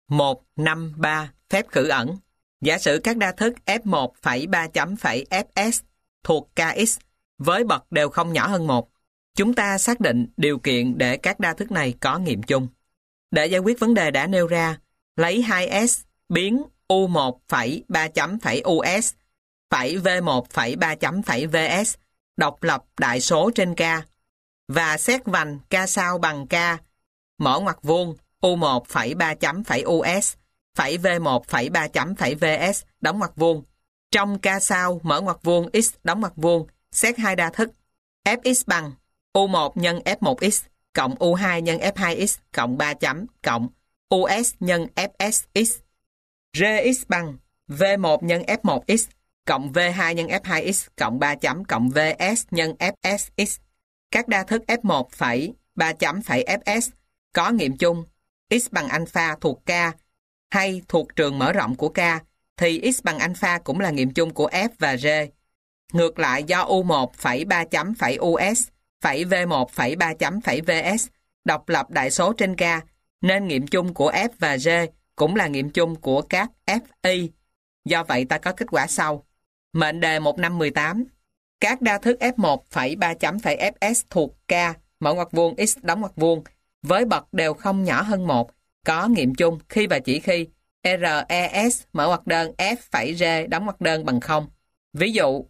153 phép khử ẩn. Giả sử các đa thức F1 phẩy 3 chấm phẩy Fs thuộc Kx với bậc đều không nhỏ hơn 1. Chúng ta xác định điều kiện để các đa thức này có nghiệm chung. Để giải quyết vấn đề đã nêu ra, lấy 2s biến U1 phẩy 3 chấm phẩy Us phẩy V1 phẩy 3 chấm phẩy Vs độc lập đại số trên K và xét vành K sau bằng K mở ngoặc vuông U1 phẩy 3 chấm phẩy Us phẩy V1 phẩy 3 chấm phẩy Vs đóng ngoặc vuông. Trong K sau mở ngoặc vuông x đóng ngoặc vuông, xét hai đa thức Fx bằng U1 nhân F1x cộng U2 nhân F2x cộng 3 chấm cộng Us nhân Fsx. Rx bằng V1 nhân F1x cộng V2 nhân F2x cộng 3 chấm cộng Vs nhân Fsx. Các đa thức F1 phẩy 3 chấm phẩy Fs có nghiệm chung x bằng alpha thuộc K hay thuộc trường mở rộng của K thì x bằng alpha cũng là nghiệm chung của F và G. Ngược lại, do U1 phẩy 3 chấm phẩy Us phẩy V1 phẩy 3 chấm phẩy Vs độc lập đại số trên K nên nghiệm chung của F và G cũng là nghiệm chung của các Fi. Do vậy ta có kết quả sau. Mệnh đề 1518. Các đa thức F1 phẩy 3 chấm phẩy Fs thuộc K mở ngoặc vuông x đóng ngoặc vuông với bậc đều không nhỏ hơn 1 có nghiệm chung khi và chỉ khi RES mở ngoặc đơn F phẩy G đóng ngoặc đơn bằng 0. Ví dụ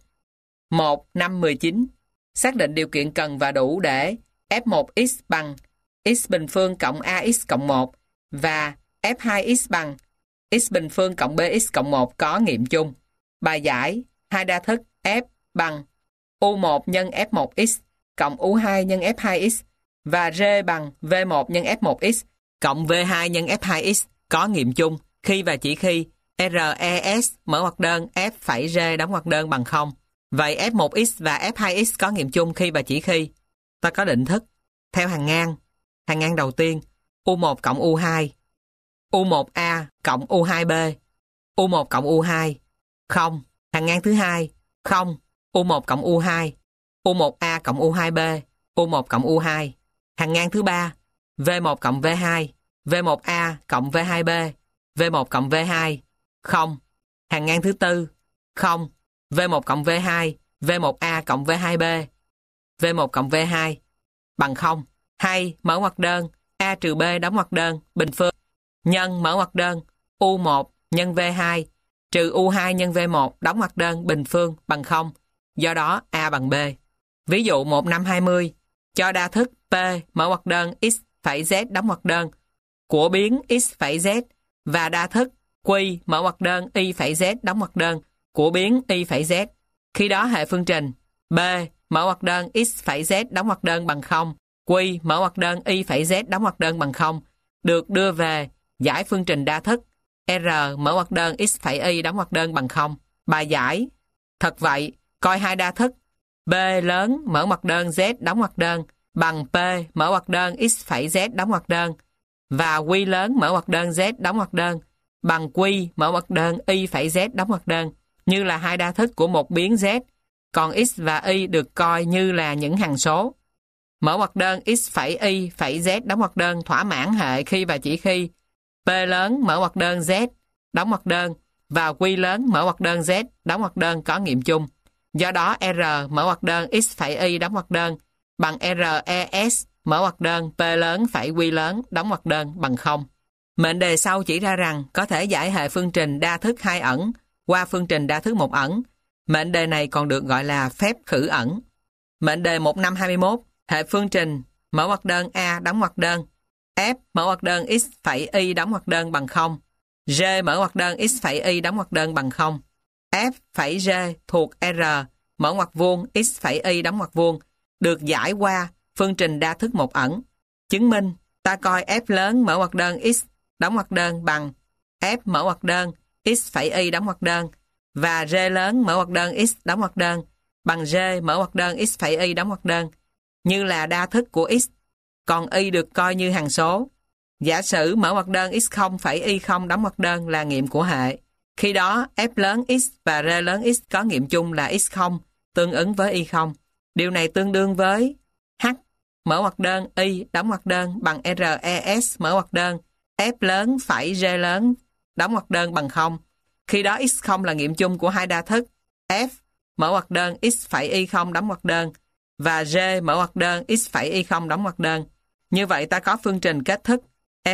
1.5.19 xác định điều kiện cần và đủ để F1x bằng x bình phương cộng ax cộng 1 và F2x bằng x bình phương cộng bx cộng 1 có nghiệm chung. Bài giải hai đa thức F bằng U1 nhân F1x cộng U2 nhân F2x và R bằng V1 nhân F1x cộng V2 nhân F2x có nghiệm chung khi và chỉ khi RES mở ngoặc đơn F phẩy G đóng ngoặc đơn bằng 0. Vậy F1x và F2x có nghiệm chung khi và chỉ khi ta có định thức theo hàng ngang. Hàng ngang đầu tiên U1 cộng U2 U1A cộng U2B U1 cộng U2 0. Hàng ngang thứ hai 0 U1 cộng U2 U1A cộng U2B U1 cộng U2. Hàng ngang thứ ba V1 cộng V2 V1A cộng V2B V1 cộng V2 0. Hàng ngang thứ tư 0 V1 cộng V2 V1A cộng V2B V1 cộng V2 bằng 0. Hay mở ngoặc đơn A trừ B đóng ngoặc đơn bình phương nhân mở ngoặc đơn U1 nhân V2 trừ U2 nhân V1 đóng ngoặc đơn bình phương bằng 0. Do đó A bằng B. Ví dụ 1.5.20 cho đa thức P mở ngoặc đơn x phẩy Z đóng ngoặc đơn của biến x phẩy Z và đa thức Q mở ngoặc đơn y phẩy Z đóng ngoặc đơn của biến y phẩy Z. Khi đó hệ phương trình B mở ngoặc đơn x phẩy Z đóng ngoặc đơn bằng 0 Q mở ngoặc đơn y phẩy Z đóng ngoặc đơn bằng 0 được đưa về giải phương trình đa thức R mở ngoặc đơn x phẩy y đóng ngoặc đơn bằng 0. Bài giải thật vậy, coi hai đa thức B lớn mở ngoặc đơn Z đóng ngoặc đơn bằng P mở ngoặc đơn x phẩy Z đóng ngoặc đơn và Q lớn mở ngoặc đơn Z đóng ngoặc đơn bằng Q mở ngoặc đơn y phẩy Z đóng ngoặc đơn như là hai đa thức của một biến Z, còn x và y được coi như là những hằng số. Mở ngoặc đơn x phẩy y phẩy Z đóng ngoặc đơn thỏa mãn hệ khi và chỉ khi P lớn mở ngoặc đơn Z đóng ngoặc đơn và Q lớn mở ngoặc đơn Z đóng ngoặc đơn có nghiệm chung. Do đó R mở ngoặc đơn x phẩy y đóng ngoặc đơn bằng RES mở ngoặc đơn P lớn phẩy Q lớn đóng ngoặc đơn bằng 0. Mệnh đề sau chỉ ra rằng có thể giải hệ phương trình đa thức hai ẩn qua phương trình đa thức một ẩn. Mệnh đề này còn được gọi là phép khử ẩn. Mệnh đề 1.5.21 hệ phương trình mở ngoặc đơn A đóng ngoặc đơn F mở ngoặc đơn x phẩy y đóng ngoặc đơn bằng 0 G mở ngoặc đơn x phẩy y đóng ngoặc đơn bằng 0 F phẩy G thuộc R mở ngoặc vuông x phẩy y đóng ngoặc vuông được giải qua phương trình đa thức một ẩn. Chứng minh ta coi F lớn mở ngoặc đơn x đóng ngoặc đơn bằng F mở ngoặc đơn x phẩy y đóng ngoặc đơn và G lớn mở ngoặc đơn x đóng ngoặc đơn bằng G mở ngoặc đơn x phẩy y đóng ngoặc đơn như là đa thức của x, còn y được coi như hằng số. Giả sử mở ngoặc đơn x0 phẩy y0 đóng ngoặc đơn là nghiệm của hệ. Khi đó F lớn x và R lớn x có nghiệm chung là x0 tương ứng với y0. Điều này tương đương với h mở ngoặc đơn y đóng ngoặc đơn bằng RES mở ngoặc đơn F lớn phẩy G lớn đóng ngoặc đơn bằng 0. Khi đó x0 là nghiệm chung của hai đa thức F mở ngoặc đơn x phẩy y0 đóng ngoặc đơn và G mở ngoặc đơn x phẩy y0 đóng ngoặc đơn. Như vậy ta có phương trình kết thức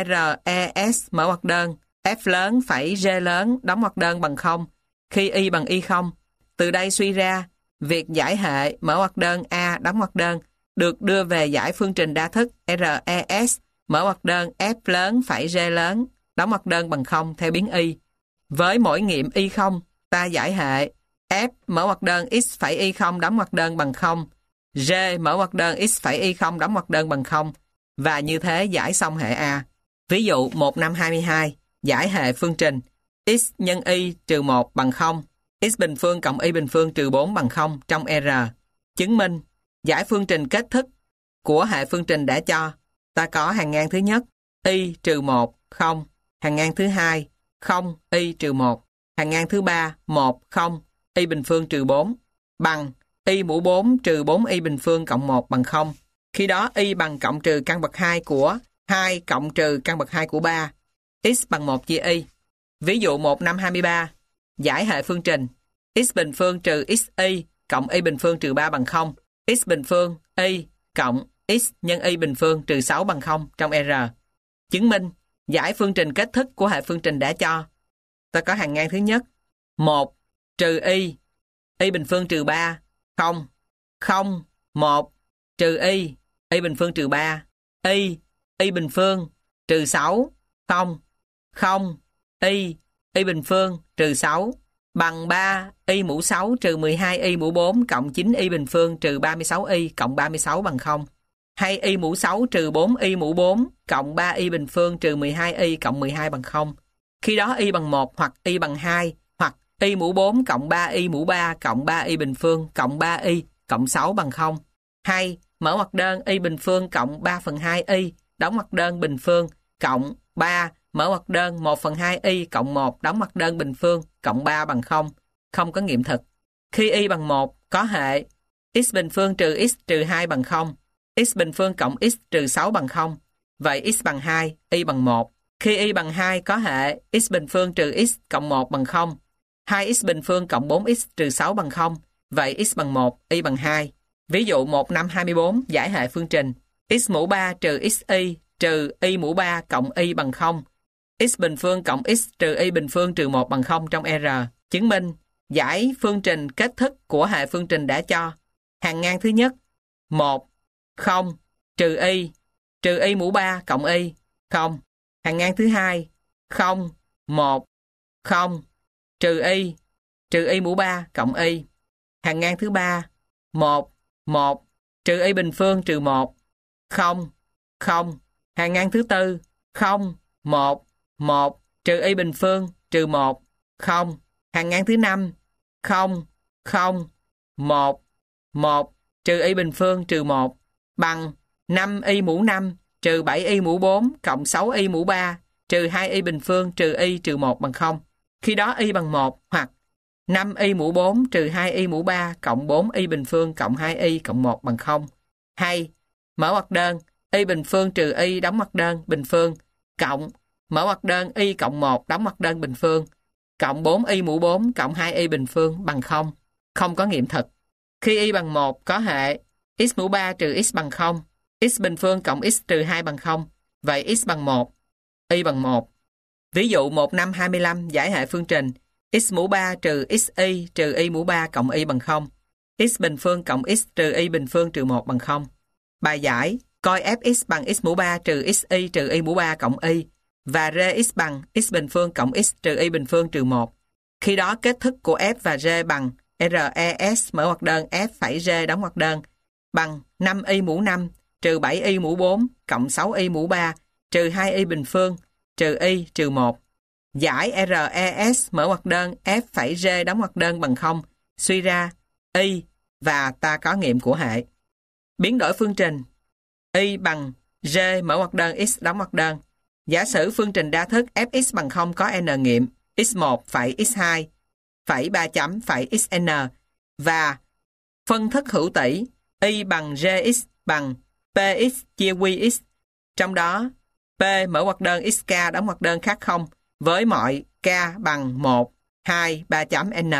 RES mở ngoặc đơn F lớn phẩy G lớn đóng ngoặc đơn bằng 0 khi y bằng y0. Từ đây suy ra, việc giải hệ mở ngoặc đơn A đóng ngoặc đơn được đưa về giải phương trình đa thức RES mở ngoặc đơn F lớn phẩy G lớn đóng ngoặc đơn bằng 0 theo biến y. Với mỗi nghiệm y0, ta giải hệ F mở ngoặc đơn x phẩy y0 đóng ngoặc đơn bằng 0, G mở ngoặc đơn x phẩy y0 đóng ngoặc đơn bằng 0 và như thế giải xong hệ A. Ví dụ 1.5.22 giải hệ phương trình x nhân y trừ 1 bằng 0, x bình phương cộng y bình phương trừ 4 bằng 0 trong R. Chứng minh giải phương trình kết thức của hệ phương trình đã cho. Ta có hàng ngang thứ nhất y trừ 1, 0, hàng ngang thứ hai 0, y trừ 1, hàng ngang thứ ba 1, 0, y bình phương trừ 4 bằng y mũ 4 trừ 4 y bình phương cộng 1 bằng 0. Khi đó y bằng cộng trừ căn bậc 2 của 2 cộng trừ căn bậc 2 của 3. X bằng 1 chia y. Ví dụ 1.5.23 giải hệ phương trình x bình phương trừ xy cộng y bình phương trừ 3 bằng 0. X bình phương y cộng x nhân y bình phương trừ 6 bằng 0 trong R. Chứng minh giải phương trình kết thức của hệ phương trình đã cho. Ta có hàng ngang thứ nhất 1 trừ y bình phương trừ 3, 0, 0, 1 trừ y bình phương trừ 3, y bình phương trừ 6, 0, 0, y bình phương trừ 6 bằng 3 y mũ 6 trừ 12 y mũ 4 cộng 9 y bình phương trừ 36 y cộng 36 bằng 0. Hay y mũ 6 trừ 4 y mũ 4 cộng 3 y bình phương trừ 12 y cộng 12 bằng 0. Khi đó y bằng 1 hoặc y bằng 2 hoặc y mũ 4 cộng 3 y mũ 3 cộng 3 y bình phương cộng 3 y cộng 6 bằng 0. Hay mở ngoặc đơn y bình phương cộng 3 phần 2 y đóng ngoặc đơn bình phương cộng 3 mở ngoặc đơn 1 phần 2 y cộng 1 đóng ngoặc đơn bình phương cộng 3 bằng 0. Không có nghiệm thực. Khi y bằng 1 có hệ x bình phương trừ x trừ 2 bằng 0, x bình phương cộng x trừ 6 bằng 0. Vậy x bằng 2, y bằng 1. Khi y bằng 2 có hệ x bình phương trừ x cộng 1 bằng 0, 2x bình phương cộng 4x trừ 6 bằng 0. Vậy x bằng 1, y bằng 2. Ví dụ 1.5.24 giải hệ phương trình x mũ 3 trừ xy trừ y mũ 3 cộng y bằng 0, x bình phương cộng x trừ y bình phương trừ 1 bằng 0 trong R. Chứng minh giải phương trình kết thức của hệ phương trình đã cho. Hàng ngang thứ nhất 1, 0, trừ y mũ 3 cộng y, 0. Hàng ngang thứ hai 0, 1, 0, trừ y mũ 3 cộng y. Hàng ngang thứ ba 1, 1, trừ y bình phương trừ 1, 0, 0. Hàng ngang thứ tư 0, 1, 1, trừ y bình phương trừ 1, 0. Hàng ngang thứ 5 0, 0, 1, 1, trừ y bình phương trừ 1 bằng 5y mũ 5 trừ 7y mũ 4 cộng 6y mũ 3 trừ 2y bình phương trừ y trừ 1 bằng 0. Khi đó y bằng 1 hoặc 5y mũ 4 trừ 2y mũ 3 cộng 4y bình phương cộng 2y cộng 1 bằng 0. Hay mở ngoặc đơn y bình phương trừ y đóng ngoặc đơn bình phương cộng mở ngoặc đơn y cộng 1 đóng ngoặc đơn bình phương cộng 4y mũ 4 cộng 2y bình phương bằng 0. Không có nghiệm thực. Khi y bằng 1 có hệ x mũ 3 trừ x bằng 0, x bình phương cộng x trừ 2 bằng 0. Vậy x bằng 1, y bằng 1. Ví dụ 1.5.25 giải hệ phương trình x mũ 3 trừ xy trừ y mũ 3 cộng y bằng 0, x bình phương cộng x trừ y bình phương trừ 1 bằng 0. Bài giải coi fx bằng x mũ 3 trừ xy trừ y mũ 3 cộng y và rx bằng x bình phương cộng x trừ y bình phương trừ 1. Khi đó kết thức của f và g bằng RES mở ngoặc đơn f phẩy g đóng ngoặc đơn bằng 5y mũ 5 trừ 7y mũ 4 cộng 6y mũ 3 trừ 2y bình phương trừ y trừ 1. Giải RES mở ngoặc đơn f phẩy g đóng ngoặc đơn bằng 0. Suy ra y và ta có nghiệm của hệ. Biến đổi phương trình y bằng g mở ngoặc đơn x đóng ngoặc đơn. Giả sử phương trình đa thức fx bằng 0 có n nghiệm x1 phẩy x2 phẩy 3 chấm phẩy xn và phân thức hữu tỷ y bằng gx bằng px chia qx. Trong đó P mở ngoặc đơn xk đóng ngoặc đơn khác 0 với mọi k bằng 1, 2, 3 chấm n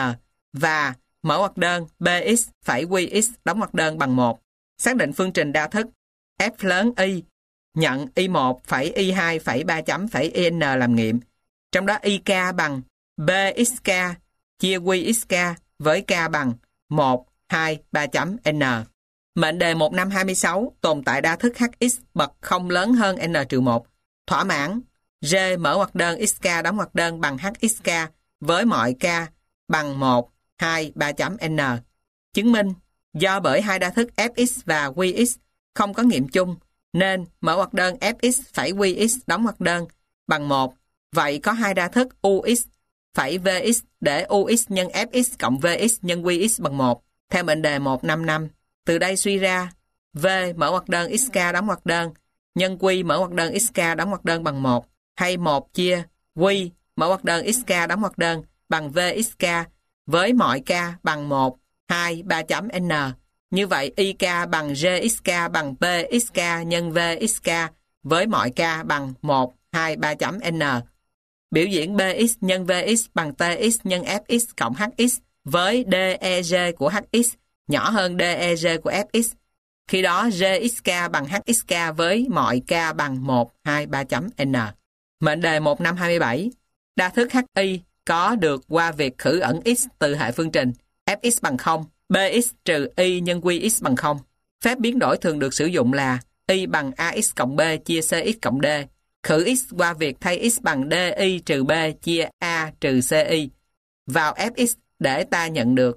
và mở ngoặc đơn bx phẩy qx đóng ngoặc đơn bằng 1. Xác định phương trình đa thức f lớn y nhận y1 phẩy y2 phẩy 3 chấm phẩy in làm nghiệm. Trong đó ik bằng bxk chia qxk với k bằng 1, 2, 3 chấm n. Mệnh đề 1526 tồn tại đa thức hx bậc không lớn hơn n-1. Thỏa mãn g mở ngoặc đơn xk đóng ngoặc đơn bằng hxk với mọi k bằng 1, 2, 3 chấm n. Chứng minh do bởi hai đa thức fx và qx không có nghiệm chung nên mở ngoặc đơn fx phẩy qx đóng ngoặc đơn bằng 1. Vậy có hai đa thức ux phẩy vx để ux nhân fx cộng vx nhân qx bằng 1. Theo mệnh đề 155, từ đây suy ra v mở ngoặc đơn xk đóng ngoặc đơn nhân q mở ngoặc đơn xk đóng ngoặc đơn bằng 1 hay 1 chia q mở ngoặc đơn xk đóng ngoặc đơn bằng vxk với mọi k bằng 1, 2, 3 chấm n. Như vậy ik bằng gxk bằng pxk nhân vxk với mọi k bằng 1, 2, 3 chấm n. Biểu diễn bx nhân vx bằng tx nhân fx cộng hx với deg của hx nhỏ hơn deg của fx. Khi đó gxk bằng hxk với mọi k bằng 1, 2, 3 chấm n. Mệnh đề 1527 đa thức hi có được qua việc khử ẩn x từ hệ phương trình fx bằng 0, bx trừ y nhân qx bằng 0. Phép biến đổi thường được sử dụng là y bằng ax cộng b chia cx cộng d. Khử x qua việc thay x bằng di trừ b chia a trừ ci. Vào fx để ta nhận được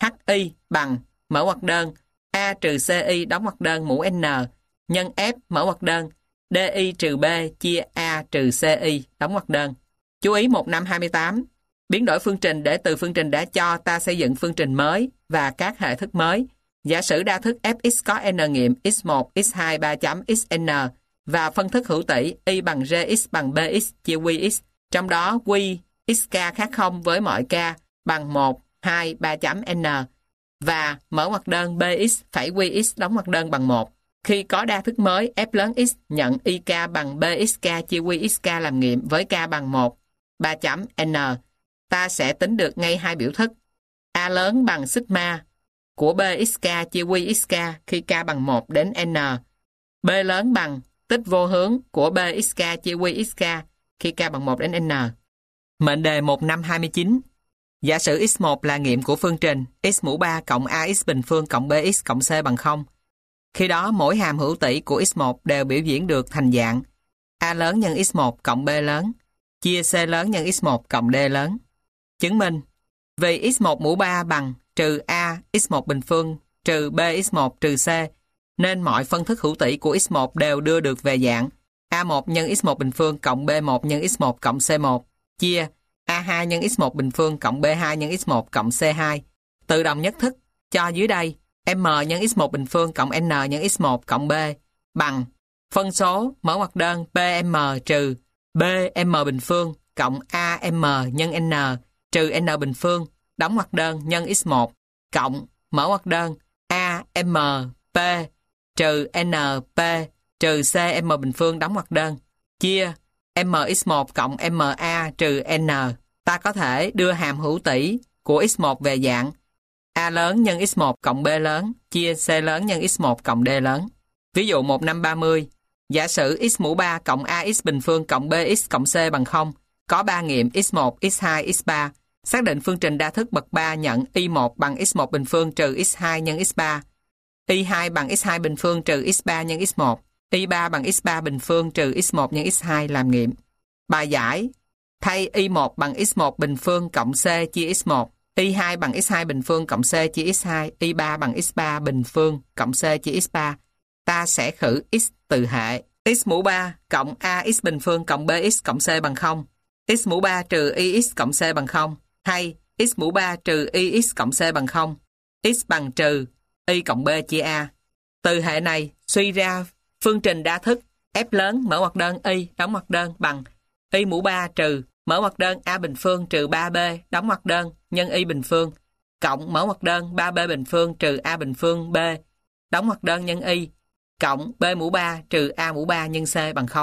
hi bằng mở ngoặc đơn a trừ ci đóng ngoặc đơn mũ n nhân f mở ngoặc đơn di trừ b chia a trừ ci đóng ngoặc đơn. Chú ý 1528 biến đổi phương trình để từ phương trình đã cho ta xây dựng phương trình mới và các hệ thức mới. Giả sử đa thức fx có n nghiệm x1, x2, 3 chấm xn và phân thức hữu tỷ y bằng gx bằng bx chia qx. Trong đó q xk khác 0 với mọi k bằng 1, 2, 3 chấm n và mở ngoặc đơn bx phẩy qx đóng ngoặc đơn bằng 1. Khi có đa thức mới f lớn x nhận ik bằng bxk chia qxk làm nghiệm với k bằng 1, 3 chấm n, ta sẽ tính được ngay hai biểu thức. A lớn bằng sigma của bxk chia qxk khi k bằng 1 đến n. B lớn bằng tích vô hướng của bxk chia qxk khi k bằng 1 đến n. Mệnh đề 1529 giả sử x1 là nghiệm của phương trình x mũ 3 cộng ax bình phương cộng bx cộng c bằng 0. Khi đó mỗi hàm hữu tỷ của x1 đều biểu diễn được thành dạng a lớn nhân x1 cộng b lớn chia c lớn nhân x1 cộng d lớn. Chứng minh vì x1 mũ 3 bằng trừ a x1 bình phương trừ b x1 trừ c nên mọi phân thức hữu tỷ của x1 đều đưa được về dạng a1 nhân x1 bình phương cộng b1 nhân x1 cộng c1 chia a2 nhân x1 bình phương cộng b2 nhân x1 cộng c2. Tự động nhất thức cho dưới đây m nhân x1 bình phương cộng n nhân x1 cộng b bằng phân số mở ngoặc đơn pm trừ bm bình phương cộng am nhân n trừ n bình phương đóng ngoặc đơn nhân x1 cộng mở ngoặc đơn amp trừ np trừ cm bình phương đóng ngoặc đơn chia mx1 cộng ma trừ n. Ta có thể đưa hàm hữu tỷ của x1 về dạng a lớn nhân x1 cộng b lớn chia c lớn nhân x1 cộng d lớn. Ví dụ 1530 giả sử x mũ 3 cộng ax bình phương cộng bx cộng c bằng 0 có 3 nghiệm x1, x2, x3. Xác định phương trình đa thức bậc 3 nhận y1 bằng x1 bình phương trừ x2 nhân x3, y2 bằng x2 bình phương trừ x3 nhân x1, y3 bằng x3 bình phương trừ x1 nhân x2 làm nghiệm. Bài giải thay y1 bằng x1 bình phương cộng c chia x1, y2 bằng x2 bình phương cộng c chia x2, y3 bằng x3 bình phương cộng c chia x3. Ta sẽ khử x từ hệ x mũ 3 cộng ax bình phương cộng bx cộng c bằng 0, x mũ 3 trừ ix cộng c bằng 0 hay x mũ 3 trừ ix cộng c bằng 0, x bằng trừ y cộng b chia a. Từ hệ này suy ra phương trình đa thức f lớn mở ngoặc đơn y đóng ngoặc đơn bằng y mũ 3 trừ mở ngoặc đơn a bình phương trừ 3b đóng ngoặc đơn nhân y bình phương cộng mở ngoặc đơn 3b bình phương trừ a bình phương b đóng ngoặc đơn nhân y cộng b mũ 3 trừ a mũ 3 nhân c bằng 0.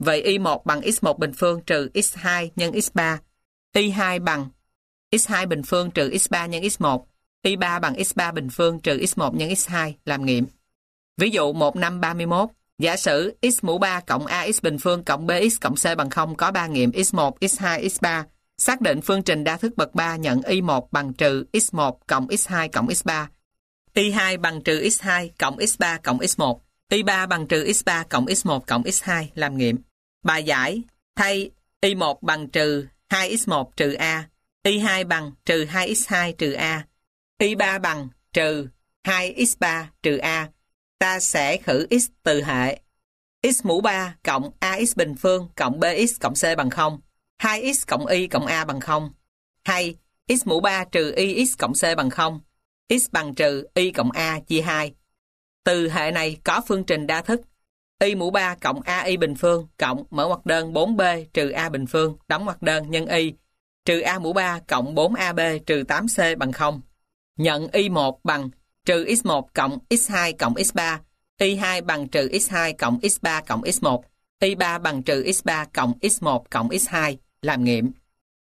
Vậy y1 bằng x1 bình phương trừ x2 nhân x3. y2 bằng x2 bình phương trừ x3 nhân x1. y3 bằng x3 bình phương trừ x1 nhân x2. Làm nghiệm. Ví dụ 1531. Giả sử x mũ 3 cộng ax bình phương cộng bx cộng c bằng 0 có 3 nghiệm x1, x2, x3. Xác định phương trình đa thức bậc 3 nhận y1 bằng trừ x1 cộng x2 cộng x3. y2 bằng trừ x2 cộng x3 cộng x1. y3 bằng trừ x3 cộng x1 cộng x2. Làm nghiệm. Bài giải. Thay y1 bằng trừ 2x1 trừ a. y2 bằng trừ 2x2 trừ a. y3 bằng trừ 2x3 trừ a. Ta sẽ khử x từ hệ x mũ 3 cộng ax bình phương cộng bx cộng c bằng 0. 2x cộng y cộng a bằng 0. Hay x mũ 3 trừ ix cộng c bằng 0. X bằng trừ y cộng a chia 2. Từ hệ này có phương trình đa thức y mũ 3 cộng ai bình phương cộng mở ngoặc đơn 4b trừ a bình phương đóng ngoặc đơn nhân y trừ a mũ 3 cộng 4ab trừ 8c bằng 0. Nhận y1 bằng trừ x1 cộng x2 cộng x3. y2 bằng trừ x2 cộng x3 cộng x1. y3 bằng trừ x3 cộng x1 cộng x2. Làm nghiệm.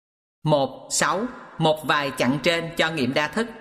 1.6. Một vài chặng trên cho nghiệm đa thức.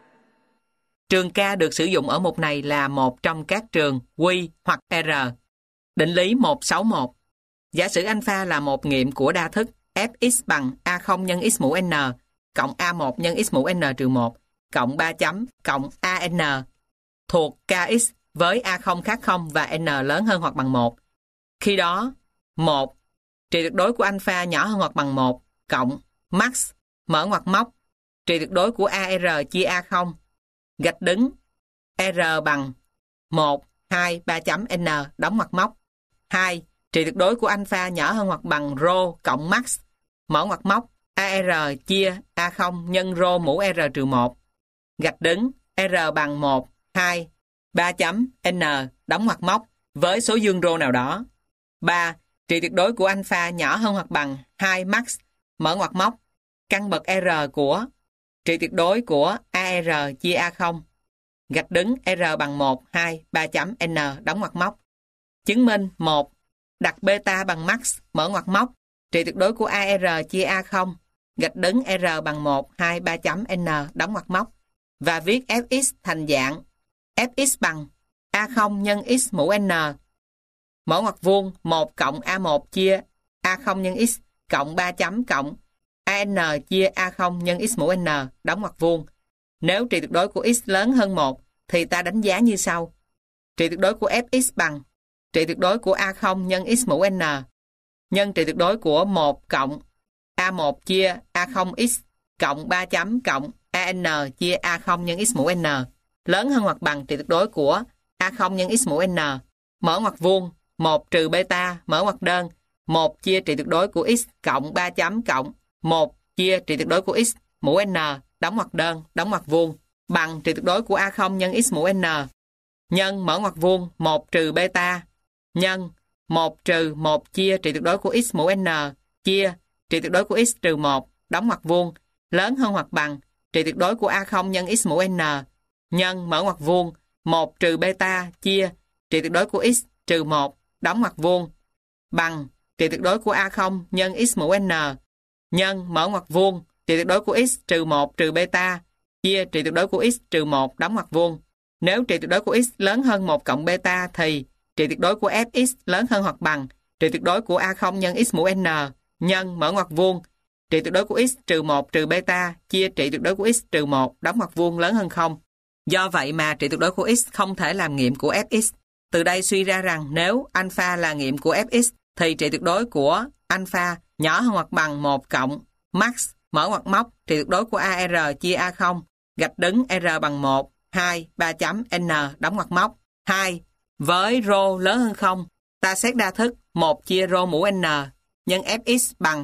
Trường K được sử dụng ở mục này là một trong các trường Q hoặc R. Định lý 161. Giả sử alpha là một nghiệm của đa thức fx bằng a0 nhân x mũ n cộng a1 nhân x mũ n trừ 1 cộng 3 chấm cộng an thuộc kx với a0 khác 0 và n lớn hơn hoặc bằng 1. Khi đó 1 trị tuyệt đối của alpha nhỏ hơn hoặc bằng 1 cộng max mở ngoặc móc trị tuyệt đối của ar chia a0 gạch đứng r bằng 1, 2, 3 chấm n đóng ngoặc móc. 2. Trị tuyệt đối của alpha nhỏ hơn hoặc bằng rho cộng max mở ngoặc móc ar chia a0 nhân rho mũ r trừ 1 gạch đứng r bằng 1, 2, 3 chấm n đóng ngoặc móc với số dương rho nào đó. 3. Trị tuyệt đối của alpha nhỏ hơn hoặc bằng 2 max mở ngoặc móc căn bậc r của trị tuyệt đối của ar chia a0 gạch đứng r bằng 1, 2, 3 chấm n đóng ngoặc móc. Chứng minh 1. Đặt beta bằng max mở ngoặc móc trị tuyệt đối của ar chia a0 gạch đứng r bằng 1, 2, 3 chấm n đóng ngoặc móc và viết fx thành dạng fx bằng a0 nhân x mũ n mở ngoặc vuông 1 cộng a1 chia a0 nhân x cộng 3 chấm cộng an chia a0 nhân x mũ n đóng ngoặc vuông. Nếu trị tuyệt đối của x lớn hơn 1 thì ta đánh giá như sau. Trị tuyệt đối của fx bằng trị tuyệt đối của a0 nhân x mũ n nhân trị tuyệt đối của 1 cộng a1 chia a0x cộng 3 chấm cộng an chia a0 nhân x mũ n lớn hơn hoặc bằng trị tuyệt đối của a0 nhân x mũ n mở ngoặc vuông 1 trừ beta mở ngoặc đơn 1 chia trị tuyệt đối của x cộng 3 chấm cộng 1 chia trị tuyệt đối của x mũ n đóng ngoặc đơn đóng ngoặc vuông bằng trị tuyệt đối của a0 nhân x mũ n nhân mở ngoặc vuông 1 trừ beta nhân 1 trừ 1 chia trị tuyệt đối của x mũ n chia trị tuyệt đối của x trừ 1 đóng ngoặc vuông lớn hơn hoặc bằng trị tuyệt đối của a0 nhân x mũ n nhân mở ngoặc vuông 1 trừ beta chia trị tuyệt đối của x trừ 1 đóng ngoặc vuông bằng trị tuyệt đối của a0 nhân x mũ n nhân mở ngoặc vuông trị tuyệt đối của x trừ 1 trừ beta chia trị tuyệt đối của x trừ 1 đóng ngoặc vuông. Nếu trị tuyệt đối của x lớn hơn 1 cộng beta thì trị tuyệt đối của fx lớn hơn hoặc bằng trị tuyệt đối của a0 nhân x mũ n nhân mở ngoặc vuông trị tuyệt đối của x trừ 1 trừ beta chia trị tuyệt đối của x trừ 1 đóng ngoặc vuông lớn hơn 0. Do vậy mà trị tuyệt đối của x không thể làm nghiệm của fx. Từ đây suy ra rằng nếu alpha là nghiệm của fx thì trị tuyệt đối của alpha nhỏ hơn hoặc bằng 1 cộng max mở ngoặc móc trị tuyệt đối của ar chia a0 gạch đứng r bằng 1, 2, 3 chấm n đóng ngoặc móc. 2. Với rho lớn hơn 0, ta xét đa thức 1 chia rho mũ n nhân fx bằng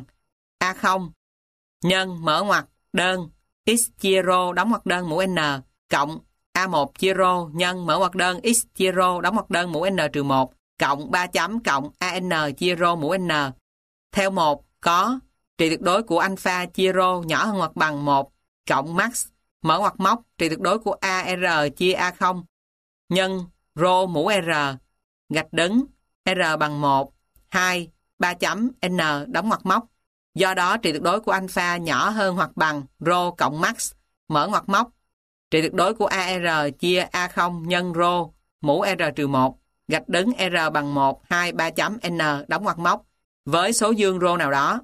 a0 nhân mở ngoặc đơn x chia rho đóng ngoặc đơn mũ n cộng a1 chia rho nhân mở ngoặc đơn x chia rho đóng ngoặc đơn mũ n trừ 1 cộng 3 chấm cộng an chia rho mũ n. Theo 1 có trị tuyệt đối của alpha chia rho nhỏ hơn hoặc bằng 1 cộng max mở ngoặc móc trị tuyệt đối của ar chia a0 nhân rho mũ r gạch đứng r bằng 1, 2, 3 chấm n đóng ngoặc móc. Do đó, trị tuyệt đối của alpha nhỏ hơn hoặc bằng rho cộng max, mở ngoặc móc. Trị tuyệt đối của AR chia A0 nhân rho mũ R trừ 1, gạch đứng R bằng 1, 2, 3 chấm n đóng ngoặc móc, với số dương rho nào đó.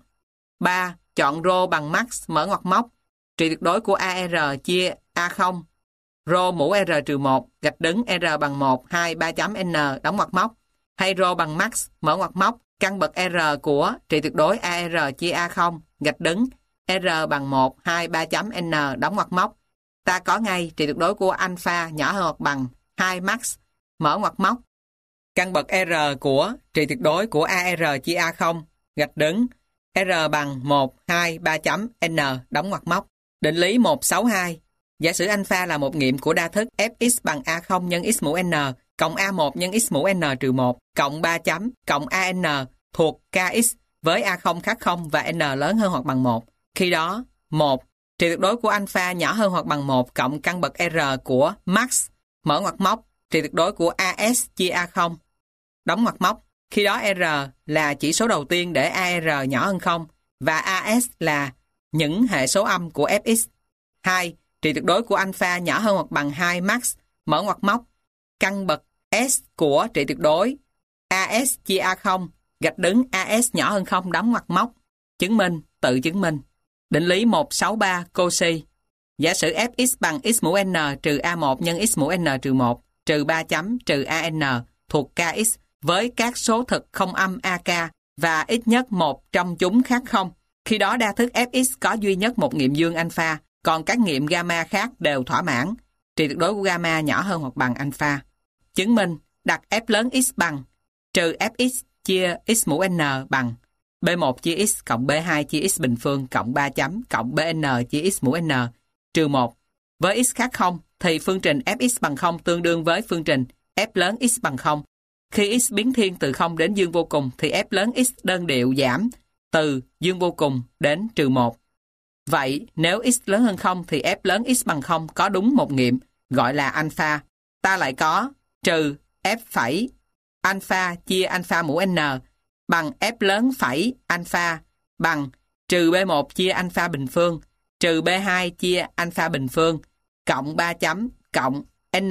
3. Chọn rho bằng max, mở ngoặc móc. Trị tuyệt đối của AR chia A0, rho mũ R trừ 1, gạch đứng R bằng 1, 2, 3 chấm n đóng ngoặc móc, hay rho bằng max, mở ngoặc móc, căn bậc R của trị tuyệt đối AR chia A0, gạch đứng R bằng 1, 2, 3 chấm n đóng ngoặc móc. Ta có ngay trị tuyệt đối của alpha nhỏ hơn hoặc bằng 2 max, mở ngoặc móc. Căn bậc R của trị tuyệt đối của AR chia A0, gạch đứng R bằng 1, 2, 3 chấm n đóng ngoặc móc. Định lý 162. Giả sử alpha là một nghiệm của đa thức fx bằng A0 nhân x mũ n cộng A1 nhân x mũ n trừ 1 cộng 3 chấm cộng AN thuộc KX với A0 khác 0 và N lớn hơn hoặc bằng 1. Khi đó, 1. Trị tuyệt đối của alpha nhỏ hơn hoặc bằng 1 cộng căn bậc R của max, mở ngoặc móc, trị tuyệt đối của AS chia A0, đóng ngoặc móc. Khi đó R là chỉ số đầu tiên để AR nhỏ hơn 0 và AS là những hệ số âm của Fx. 2. Trị tuyệt đối của alpha nhỏ hơn hoặc bằng 2 max, mở ngoặc móc, căn bậc S của trị tuyệt đối AS chia A0, gạch đứng AS nhỏ hơn 0 đóng ngoặc móc. Chứng minh, tự chứng minh. Định lý 163 Cauchy. Giả sử Fx bằng x mũ n trừ A1 nhân x mũ n trừ 1 trừ 3 chấm trừ AN thuộc KX với các số thực không âm AK và ít nhất một trong chúng khác 0. Khi đó đa thức Fx có duy nhất một nghiệm dương alpha, còn các nghiệm gamma khác đều thỏa mãn. Trị tuyệt đối của gamma nhỏ hơn hoặc bằng alpha. Chứng minh, đặt F lớn x bằng trừ Fx chia x mũ n bằng B1 chia x cộng B2 chia x bình phương cộng 3 chấm cộng Bn chia x mũ n trừ 1. Với x khác 0 thì phương trình Fx bằng 0 tương đương với phương trình F lớn x bằng 0. Khi x biến thiên từ 0 đến dương vô cùng thì F lớn x đơn điệu giảm từ dương vô cùng đến trừ 1. Vậy nếu x lớn hơn 0 thì F lớn x bằng 0 có đúng một nghiệm gọi là alpha. Ta lại có trừ F phẩy alpha chia alpha mũ n bằng F lớn phẩy alpha bằng trừ B1 chia alpha bình phương trừ B2 chia alpha bình phương cộng 3 chấm cộng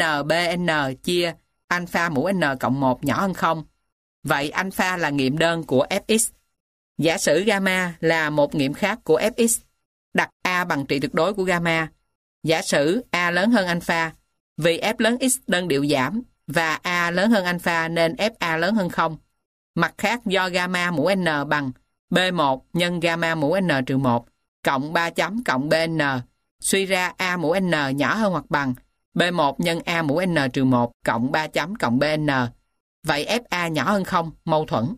NBN chia alpha mũ n cộng 1 nhỏ hơn 0. Vậy alpha là nghiệm đơn của Fx. Giả sử gamma là một nghiệm khác của Fx. Đặt A bằng trị tuyệt đối của gamma. Giả sử A lớn hơn alpha, vì F lớn x đơn điệu giảm và A lớn hơn alpha nên FA lớn hơn 0. Mặt khác do gamma mũ n bằng B1 nhân gamma mũ n trừ 1 cộng 3 chấm cộng Bn, suy ra A mũ n nhỏ hơn hoặc bằng B1 nhân A mũ n trừ 1 cộng 3 chấm cộng Bn. Vậy FA nhỏ hơn 0, mâu thuẫn.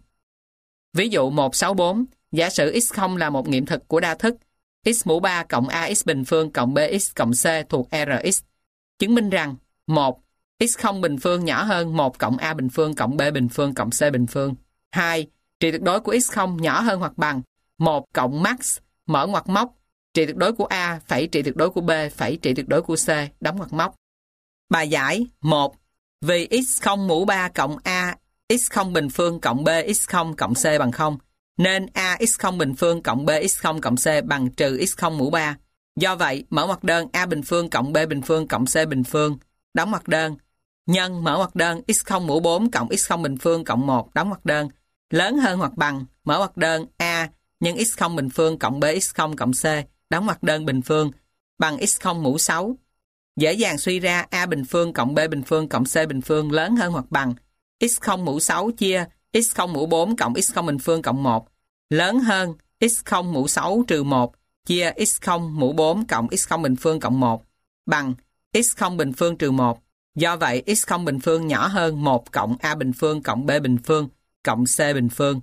Ví dụ 164, giả sử x0 là một nghiệm thực của đa thức x mũ 3 cộng AX bình phương cộng BX cộng C thuộc Rx. Chứng minh rằng 1. x0 bình phương nhỏ hơn 1 cộng A bình phương cộng B bình phương cộng C bình phương. 2. Trị tuyệt đối của x0 nhỏ hơn hoặc bằng 1 cộng max, mở ngoặc móc, trị tuyệt đối của A phẩy trị tuyệt đối của B phẩy trị tuyệt đối của C, đóng ngoặc móc. Bài giải 1. Vì x0 mũ 3 cộng A x0 bình phương cộng B x0 cộng C bằng 0, nên A x0 bình phương cộng B x0 cộng C bằng trừ x0 mũ 3. Do vậy, mở ngoặc đơn A bình phương cộng B bình phương cộng C bình phương, đóng ngoặc đơn, nhân mở ngoặc đơn x0 mũ 4 cộng x0 bình phương cộng 1, đóng ngoặc đơn, lớn hơn hoặc bằng, mở ngoặc đơn A nhân x0 bình phương cộng B x0 cộng C, đóng ngoặc đơn bình phương, bằng x0 mũ 6. Dễ dàng suy ra A bình phương cộng B bình phương cộng C bình phương lớn hơn hoặc bằng x0 mũ 6 chia x0 mũ 4 cộng x0 bình phương cộng 1, lớn hơn x0 mũ 6 trừ 1 chia x0 mũ 4 cộng x0 bình phương cộng 1, bằng x0 bình phương trừ 1. Do vậy, x0 bình phương nhỏ hơn 1 cộng A bình phương cộng B bình phương cộng C bình phương.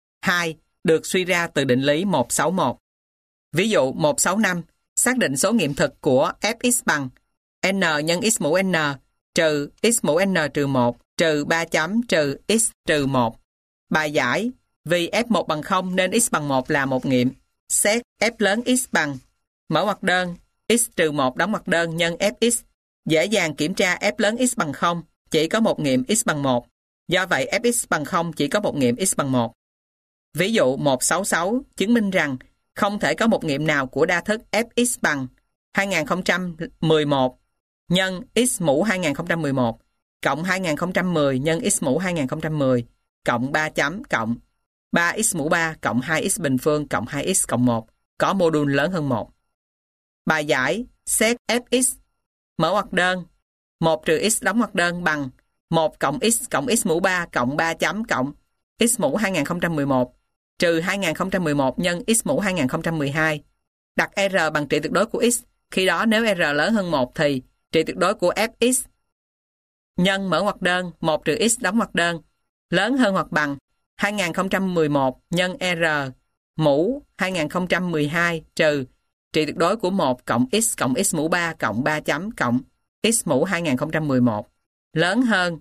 2. Được suy ra từ định lý 161. Ví dụ 165, xác định số nghiệm thực của Fx bằng n nhân x mũ n trừ x mũ n trừ 1 trừ 3 chấm trừ x trừ 1. Bài giải, vì F1 bằng 0 nên x bằng 1 là một nghiệm. Xét F lớn x bằng, mở ngoặc đơn, x trừ 1 đóng ngoặc đơn nhân Fx. Dễ dàng kiểm tra F lớn x bằng 0, chỉ có một nghiệm x bằng 1. Do vậy Fx bằng 0 chỉ có một nghiệm x bằng 1. Ví dụ 166 chứng minh rằng không thể có một nghiệm nào của đa thức fx bằng 2011 nhân x mũ 2011 cộng 2010 nhân x mũ 2010 cộng 3 chấm cộng 3x mũ 3 cộng 2x bình phương cộng 2x cộng 1 có mô đun lớn hơn 1. Bài giải xét fx mở ngoặc đơn 1 trừ x đóng ngoặc đơn bằng 1 cộng x mũ 3 cộng 3 chấm cộng x mũ 2011 trừ 2011 nhân x mũ 2012. Đặt R bằng trị tuyệt đối của x. Khi đó nếu R lớn hơn 1 thì trị tuyệt đối của fx nhân mở ngoặc đơn 1 trừ x đóng ngoặc đơn lớn hơn hoặc bằng 2011 nhân R mũ 2012 trừ trị tuyệt đối của 1 cộng x mũ 3 cộng 3 chấm cộng x mũ 2011 lớn hơn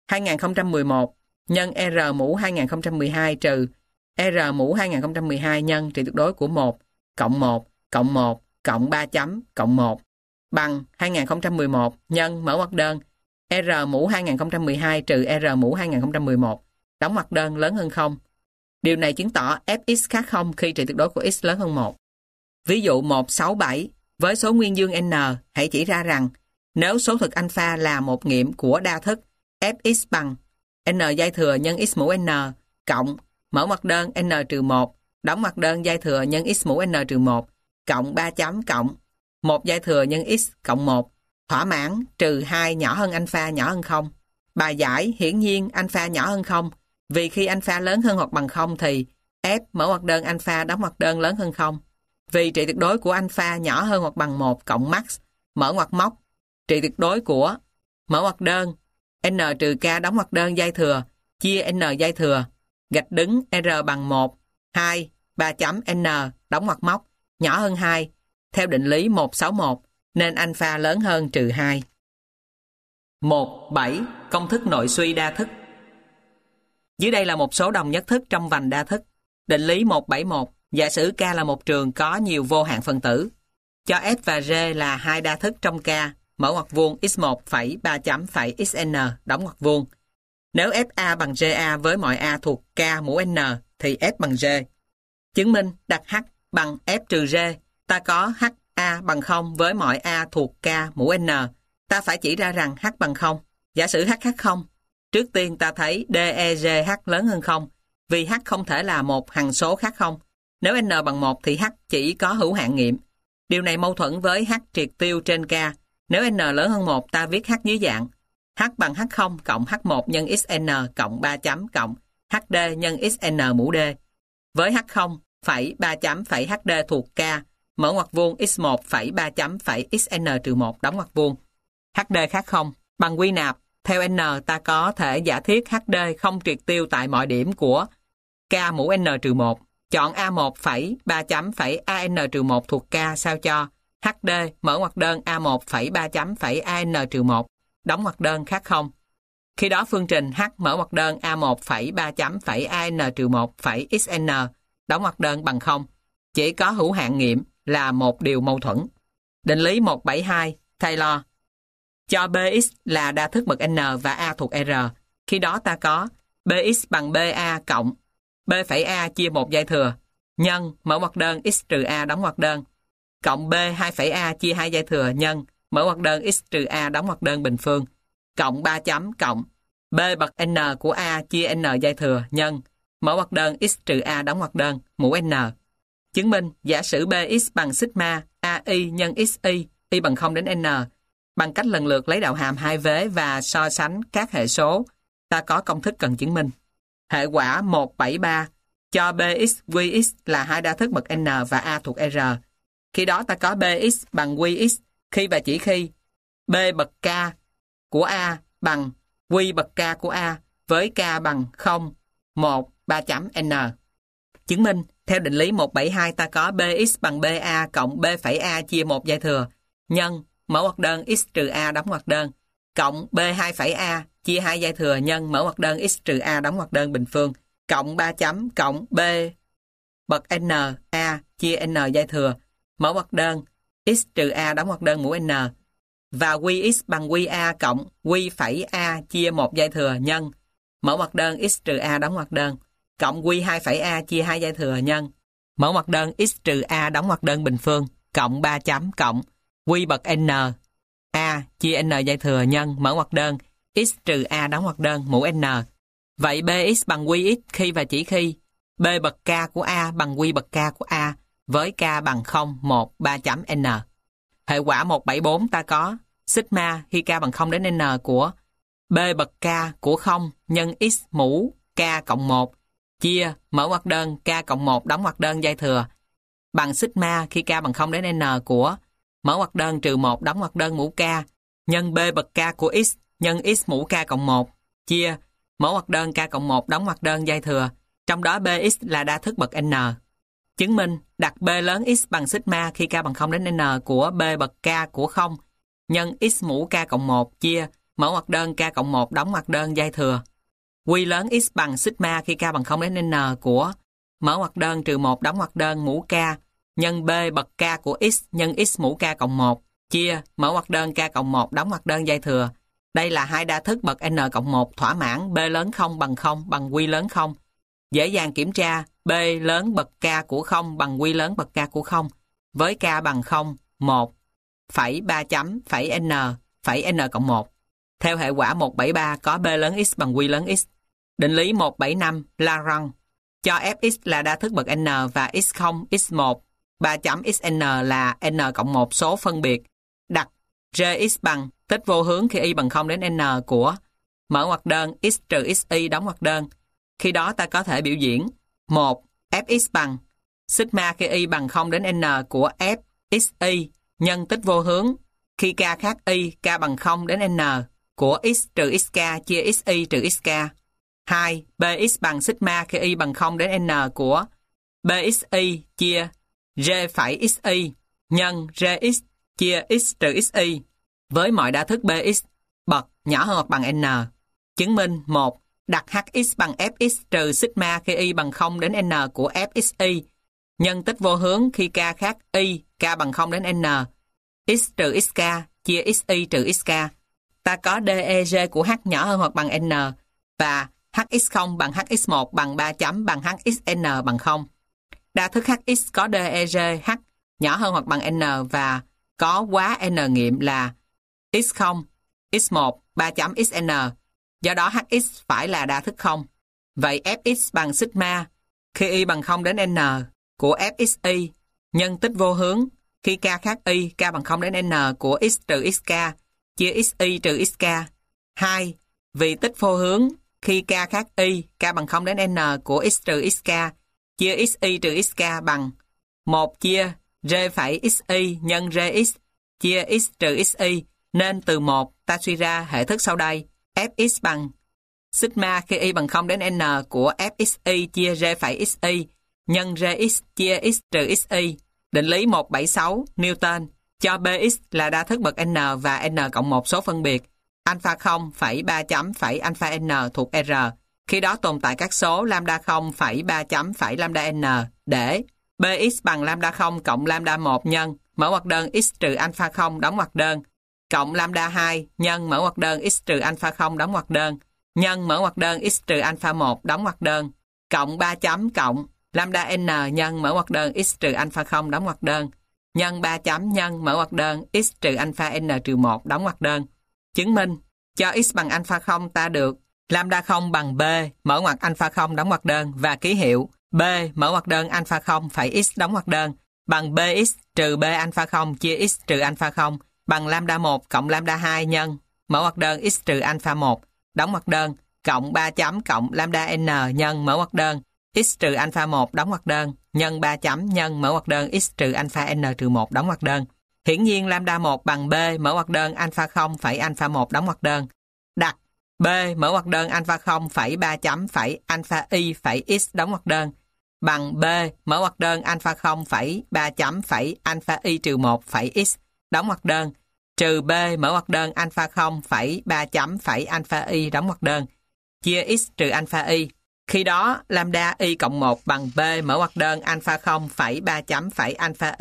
2011 nhân R mũ 2012 trừ R mũ 2012 nhân trị tuyệt đối của 1 cộng 1 cộng 1 cộng 3 chấm cộng 1 bằng 2011 nhân mở ngoặc đơn R mũ 2012 trừ R mũ 2011 đóng ngoặc đơn lớn hơn 0. Điều này chứng tỏ fx khác 0 khi trị tuyệt đối của x lớn hơn 1. Ví dụ 167 với số nguyên dương n, hãy chỉ ra rằng nếu số thực alpha là một nghiệm của đa thức fx bằng n giai thừa nhân x mũ n cộng mở ngoặc đơn n trừ 1 đóng ngoặc đơn giai thừa nhân x mũ n trừ 1 cộng 3 chấm cộng 1 giai thừa nhân x cộng 1 thỏa mãn trừ 2 nhỏ hơn alpha nhỏ hơn 0. Bài giải hiển nhiên alpha nhỏ hơn 0 vì khi alpha lớn hơn hoặc bằng 0 thì f mở ngoặc đơn alpha đóng ngoặc đơn lớn hơn 0. Vì trị tuyệt đối của alpha nhỏ hơn hoặc bằng 1 cộng max mở ngoặc móc trị tuyệt đối của mở ngoặc đơn n trừ k đóng ngoặc đơn giai thừa chia n giai thừa gạch đứng r bằng 1 2 3 chấm n đóng ngoặc móc nhỏ hơn 2 theo định lý 161 nên alpha lớn hơn trừ 2. 1.7 Công thức nội suy đa thức. Dưới đây là một số đồng nhất thức trong vành đa thức. Định lý 171 giả sử K là một trường có nhiều vô hạn phân tử. Cho F và G là hai đa thức trong K, mở ngoặc vuông x1 phẩy 3 chấm phẩy xn đóng ngoặc vuông. Nếu FA bằng GA với mọi A thuộc K mũ N thì F bằng G. Chứng minh đặt H bằng F trừ G, ta có HA bằng 0 với mọi A thuộc K mũ N. Ta phải chỉ ra rằng H bằng 0. Giả sử HH 0. Trước tiên ta thấy DEGH lớn hơn 0, vì H không thể là một hằng số khác 0. Nếu N bằng 1 thì H chỉ có hữu hạn nghiệm. Điều này mâu thuẫn với H triệt tiêu trên K. Nếu N lớn hơn 1, ta viết H dưới dạng H bằng H0 cộng H1 nhân XN cộng 3 chấm cộng HD nhân XN mũ D. Với H0 phẩy 3 chấm phẩy HD thuộc K, mở ngoặc vuông x1 phẩy 3 chấm phẩy XN trừ 1 đóng ngoặc vuông. HD khác 0 bằng quy nạp. Theo N ta có thể giả thiết HD không triệt tiêu tại mọi điểm của K mũ N trừ 1. Chọn A1 phẩy 3 chấm phẩy AN trừ 1 thuộc K sao cho HD mở ngoặc đơn A1 phẩy 3 chấm phẩy AN trừ 1 đóng ngoặc đơn khác 0. Khi đó phương trình H mở ngoặc đơn A1 phẩy 3 chấm phẩy AN trừ 1 phẩy XN đóng ngoặc đơn bằng 0. Chỉ có hữu hạn nghiệm là một điều mâu thuẫn. Định lý 172 Taylor. Cho Bx là đa thức bậc N và A thuộc R. Khi đó ta có Bx bằng BA cộng B phẩy A chia 1 giai thừa nhân mở ngoặc đơn x trừ A đóng ngoặc đơn cộng B 2 phẩy A chia 2 giai thừa nhân mở ngoặc đơn x trừ A đóng ngoặc đơn bình phương cộng 3 chấm cộng B bậc N của A chia N giai thừa nhân mở ngoặc đơn x trừ A đóng ngoặc đơn mũ N. Chứng minh giả sử Bx bằng sigma AI nhân xy y bằng 0 đến N bằng cách lần lượt lấy đạo hàm hai vế và so sánh các hệ số, ta có công thức cần chứng minh. Hệ quả 173 cho Bx, Qx là hai đa thức bậc N và A thuộc R. Khi đó ta có Bx bằng Qx khi và chỉ khi B bậc K của A bằng Q bậc K của A với K bằng 0, 1, 3 chấm N. Chứng minh theo định lý 172 ta có Bx bằng BA cộng B phẩy A chia 1 giai thừa nhân mở ngoặc đơn x trừ A đóng ngoặc đơn cộng B2 phẩy A chia 2 giai thừa nhân mở ngoặc đơn x trừ A đóng ngoặc đơn bình phương cộng 3 chấm cộng B bậc N A chia N giai thừa mở ngoặc đơn x trừ A đóng ngoặc đơn mũ N và Qx bằng QA cộng Q phẩy A chia 1 giai thừa nhân mở ngoặc đơn x trừ A đóng ngoặc đơn. cộng Q2 phẩy A chia 2 giai thừa nhân mở ngoặc đơn x trừ A đóng ngoặc đơn bình phương cộng 3 chấm cộng Q bậc N A chia N giai thừa nhân mở ngoặc đơn x trừ A đóng ngoặc đơn mũ N. Vậy Bx bằng Qx khi và chỉ khi B bậc K của A bằng Q bậc K của A với K bằng 0, 1, 3 chấm N. Hệ quả 174 ta có sigma khi K bằng 0 đến N của B bậc K của 0 nhân x mũ K cộng 1 chia mở ngoặc đơn K cộng 1 đóng ngoặc đơn giai thừa bằng sigma khi K bằng 0 đến N của mở ngoặc đơn trừ 1 đóng ngoặc đơn mũ K nhân B bậc K của x nhân x mũ K cộng 1 chia mở ngoặc đơn K cộng 1 đóng ngoặc đơn giai thừa, trong đó Bx là đa thức bậc N. Chứng minh đặt B lớn x bằng sigma khi K bằng 0 đến N của B bậc K của 0 nhân x mũ K cộng 1 chia mở ngoặc đơn K cộng 1 đóng ngoặc đơn giai thừa. Q lớn x bằng sigma khi K bằng 0 đến N của mở ngoặc đơn trừ 1 đóng ngoặc đơn mũ K nhân B bậc K của x nhân x mũ K cộng 1 chia mở ngoặc đơn K cộng 1 đóng ngoặc đơn giai thừa. Đây là hai đa thức bậc N cộng 1 thỏa mãn B lớn 0 bằng Q lớn 0. Dễ dàng kiểm tra B lớn bậc K của 0 bằng Q lớn bậc K của 0 với K bằng 0, 1, phẩy 3 chấm phẩy N, phẩy N cộng 1. Theo hệ quả 173 có B lớn x bằng Q lớn x. Định lý 175 Lagrange cho Fx là đa thức bậc N và x0, x1, 3 chấm Xn là N cộng 1 số phân biệt. Đặt Rx bằng tích vô hướng khi y bằng 0 đến N của mở ngoặc đơn x trừ xy đóng ngoặc đơn. Khi đó ta có thể biểu diễn 1. Fx bằng sigma khi y bằng 0 đến N của f xy nhân tích vô hướng khi k khác y, k bằng 0 đến N của x trừ xk chia xy trừ xk. 2. Bx bằng sigma khi y bằng 0 đến N của bxy chia r phẩy xy nhân rx chia x trừ xy với mọi đa thức bx bậc nhỏ hơn hoặc bằng N. Chứng minh 1. Đặt hx bằng fx trừ sigma khi y bằng 0 đến N của fxy nhân tích vô hướng khi k khác y, k bằng 0 đến N x trừ xk chia xy trừ xk. Ta có DEG của h nhỏ hơn hoặc bằng N và hx0 bằng hx1 bằng 3 chấm bằng hxn bằng 0. Đa thức hx có DEG h nhỏ hơn hoặc bằng N và có quá N nghiệm là x0, x1, 3 chấm xn. Do đó hx phải là đa thức 0. Vậy fx bằng sigma khi y bằng 0 đến N của fxy nhân tích vô hướng khi k khác y, k bằng 0 đến N của x trừ xk chia xy trừ xk. 2. Vì tích vô hướng khi k khác y, k bằng 0 đến N của x trừ xk chia xy trừ xk bằng 1 chia r phẩy xy nhân rx chia x trừ xy, nên từ 1 ta suy ra hệ thức sau đây. Fx bằng sigma khi y bằng 0 đến N của fxy chia r phẩy xy nhân rx chia x trừ xy. Định lý 176 Newton cho Bx là đa thức bậc N và N cộng 1 số phân biệt alpha 0 phẩy 3 chấm phẩy alpha N thuộc R. Khi đó tồn tại các số lambda 0 phẩy 3 chấm phẩy lambda N để Bx bằng lambda 0 cộng lambda 1 nhân mở ngoặc đơn x trừ alpha 0 đóng ngoặc đơn cộng lambda 2 nhân mở ngoặc đơn x trừ alpha 0 đóng ngoặc đơn nhân mở ngoặc đơn x trừ alpha 1 đóng ngoặc đơn cộng 3 chấm cộng lambda n nhân mở ngoặc đơn x trừ alpha 0 đóng ngoặc đơn nhân 3 chấm nhân mở ngoặc đơn x trừ alpha n trừ 1 đóng ngoặc đơn. Chứng minh cho x bằng alpha 0 ta được lambda 0 bằng b mở ngoặc alpha 0 đóng ngoặc đơn và ký hiệu b mở ngoặc đơn alpha 0 phẩy x đóng ngoặc đơn bằng bx trừ b alpha 0 chia x trừ alpha 0 bằng lambda 1 cộng lambda 2 nhân mở ngoặc đơn x trừ alpha 1 đóng ngoặc đơn cộng 3 chấm cộng lambda n nhân mở ngoặc đơn x trừ alpha 1 đóng ngoặc đơn nhân 3 chấm nhân mở ngoặc đơn x trừ alpha n trừ 1 đóng ngoặc đơn. Hiển nhiên lambda 1 bằng b mở ngoặc đơn alpha 0 phẩy alpha 1 đóng ngoặc đơn. Đặt b mở ngoặc đơn alpha 0 phẩy 3 chấm phẩy alpha y phẩy x đóng ngoặc đơn bằng b mở ngoặc đơn alpha 0 phẩy 3 chấm phẩy alpha y trừ 1 phẩy x đóng ngoặc đơn trừ b mở ngoặc đơn alpha 0 phẩy 3 chấm phẩy alpha y đóng ngoặc đơn chia x trừ alpha y. Khi đó lambda y cộng 1 bằng b mở ngoặc đơn alpha 0 phẩy 3 chấm phẩy alpha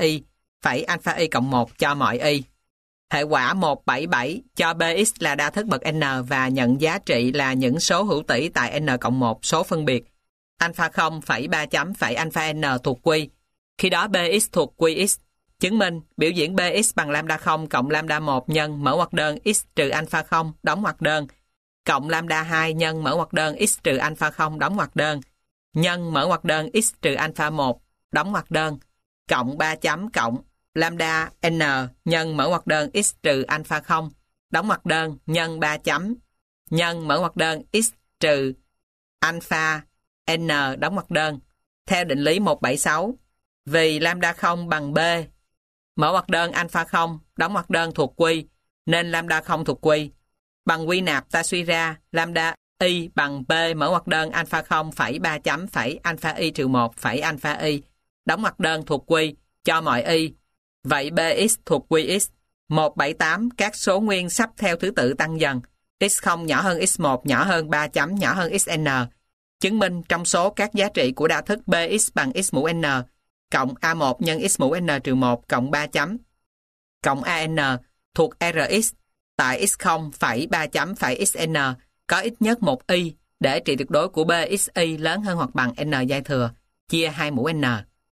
y cộng 1 cho mọi y. Hệ quả 177 cho bx là đa thức bậc n và nhận giá trị là những số hữu tỷ tại n cộng 1 số phân biệt. alpha 0 phẩy 3 chấm phẩy alpha n thuộc Q. Khi đó Bx thuộc Qx. Chứng minh biểu diễn Bx bằng lambda 0 cộng lambda 1 nhân mở ngoặc đơn x trừ alpha 0 đóng ngoặc đơn cộng lambda 2 nhân mở ngoặc đơn x trừ alpha 0 đóng ngoặc đơn nhân mở ngoặc đơn x trừ alpha 1 đóng ngoặc đơn cộng 3 chấm cộng lambda n nhân mở ngoặc đơn x trừ alpha 0 đóng ngoặc đơn nhân 3 chấm nhân mở ngoặc đơn x trừ alpha n đóng ngoặc đơn theo định lý 176. Vì lambda 0 bằng B, mở ngoặc đơn alpha 0 đóng ngoặc đơn thuộc Q, nên lambda 0 thuộc Q. Bằng quy nạp ta suy ra lambda y bằng B mở ngoặc đơn alpha 0 phẩy 3 chấm phẩy alpha y trừ 1 phẩy alpha y đóng ngoặc đơn thuộc Q cho mọi y. Vậy Bx thuộc Qx. 178 các số nguyên sắp theo thứ tự tăng dần. x0 nhỏ hơn x1 nhỏ hơn 3 chấm nhỏ hơn xn. Chứng minh trong số các giá trị của đa thức Bx bằng x mũ n cộng A1 nhân x mũ n trừ 1 cộng 3 chấm cộng AN thuộc Rx tại x0 phẩy 3 chấm phẩy xn có ít nhất một y để trị tuyệt đối của Bxy lớn hơn hoặc bằng n giai thừa chia 2 mũ n.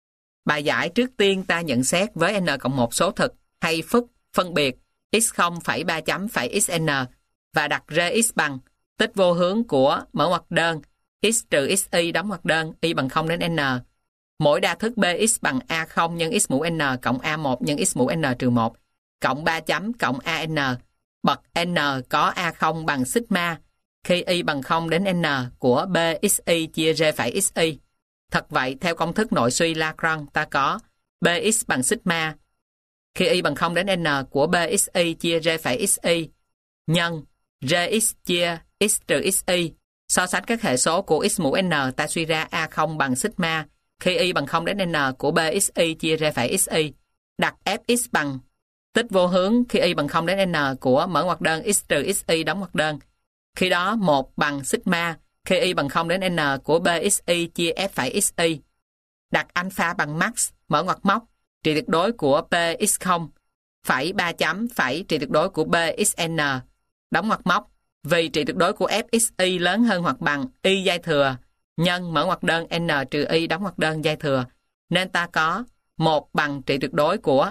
Bài giải trước tiên ta nhận xét với n cộng 1 số thực hay phức phân biệt x0 phẩy 3 chấm phẩy xn và đặt Rx bằng tích vô hướng của mở ngoặc đơn x trừ xy đóng ngoặc đơn y bằng 0 đến n. Mỗi đa thức Bx bằng A0 nhân x mũ n cộng A1 nhân x mũ n trừ 1 cộng 3 chấm cộng AN. Bậc n có A0 bằng sigma khi y bằng 0 đến n của Bxy chia R phẩy xy. Thật vậy, theo công thức nội suy Lagrange ta có Bx bằng sigma khi y bằng 0 đến n của Bxy chia R phẩy xy nhân Rx chia x trừ xy. So sánh các hệ số của x mũ n ta suy ra A0 bằng sigma khi y bằng 0 đến n của Bxy chia R phẩy xy. Đặt Fx bằng tích vô hướng khi y bằng 0 đến n của mở ngoặc đơn x trừ xy đóng ngoặc đơn. Khi đó 1 bằng sigma khi y bằng 0 đến n của Bxy chia F phẩy xy. Đặt alpha bằng max mở ngoặc móc trị tuyệt đối của Px0 phẩy 3 chấm phẩy trị tuyệt đối của Bxn đóng ngoặc móc vì trị tuyệt đối của Fxy lớn hơn hoặc bằng y giai thừa nhân mở ngoặc đơn n trừ y đóng ngoặc đơn giai thừa, nên ta có 1 bằng trị tuyệt đối của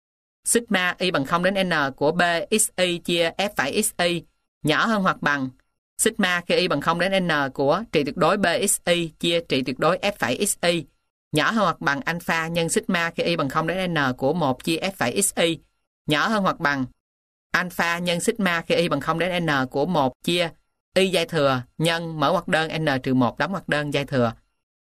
sigma y bằng 0 đến n của Bxy chia F phẩy xy nhỏ hơn hoặc bằng sigma khi y bằng 0 đến n của trị tuyệt đối Bxy chia trị tuyệt đối F phẩy xy nhỏ hơn hoặc bằng alpha nhân sigma khi y bằng 0 đến n của 1 chia F phẩy xy nhỏ hơn hoặc bằng alpha nhân sigma khi y bằng 0 đến n của 1 chia y giai thừa nhân mở ngoặc đơn n trừ 1 đóng ngoặc đơn giai thừa.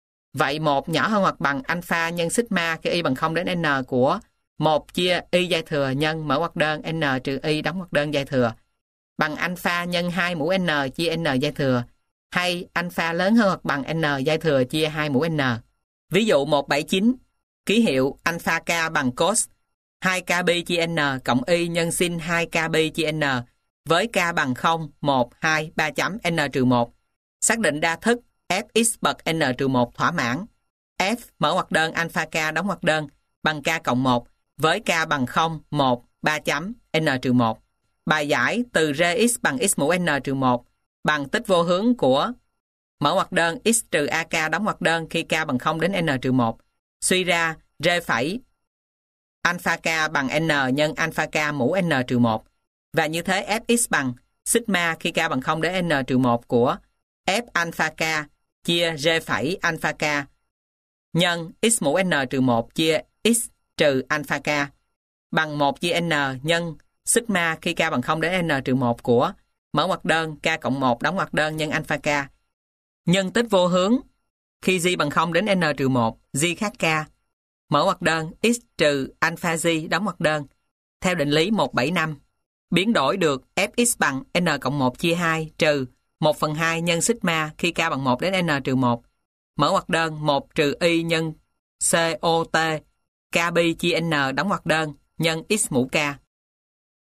Vậy 1 nhỏ hơn hoặc bằng alpha nhân sigma khi y bằng 0 đến n của 1 chia y giai thừa nhân mở ngoặc đơn n trừ y đóng ngoặc đơn giai thừa bằng alpha nhân 2 mũ n chia n giai thừa hay alpha lớn hơn hoặc bằng n giai thừa chia 2 mũ n. Ví dụ 179 ký hiệu alpha k bằng cos 2kb chia n cộng y nhân sin 2kb chia n với k bằng 0, 1, 2, 3 chấm n trừ 1. Xác định đa thức Fx bậc n trừ 1 thỏa mãn. F mở ngoặc đơn alpha k đóng ngoặc đơn bằng k cộng 1 với k bằng 0, 1, 3 chấm n trừ 1. Bài giải từ Rx bằng x mũ n trừ 1 bằng tích vô hướng của mở ngoặc đơn x trừ ak đóng ngoặc đơn khi k bằng 0 đến n trừ 1. Suy ra R phẩy alpha k bằng n nhân alpha k mũ n trừ 1. Và như thế Fx bằng sigma khi k bằng 0 đến n trừ 1 của F alpha k chia R phẩy alpha k nhân x mũ n trừ 1 chia x trừ alpha k bằng 1 chia n nhân sigma khi k bằng 0 đến n trừ 1 của mở ngoặc đơn k cộng 1 đóng ngoặc đơn nhân alpha k nhân tích vô hướng khi g bằng 0 đến n trừ 1 g khác k mở ngoặc đơn x trừ alpha g đóng ngoặc đơn theo định lý 175. Biến đổi được Fx bằng n cộng 1 chia 2 trừ 1/2 nhân sigma khi k bằng 1 đến n trừ 1 mở ngoặc đơn 1 trừ y nhân cot kb chia n đóng ngoặc đơn nhân x mũ k.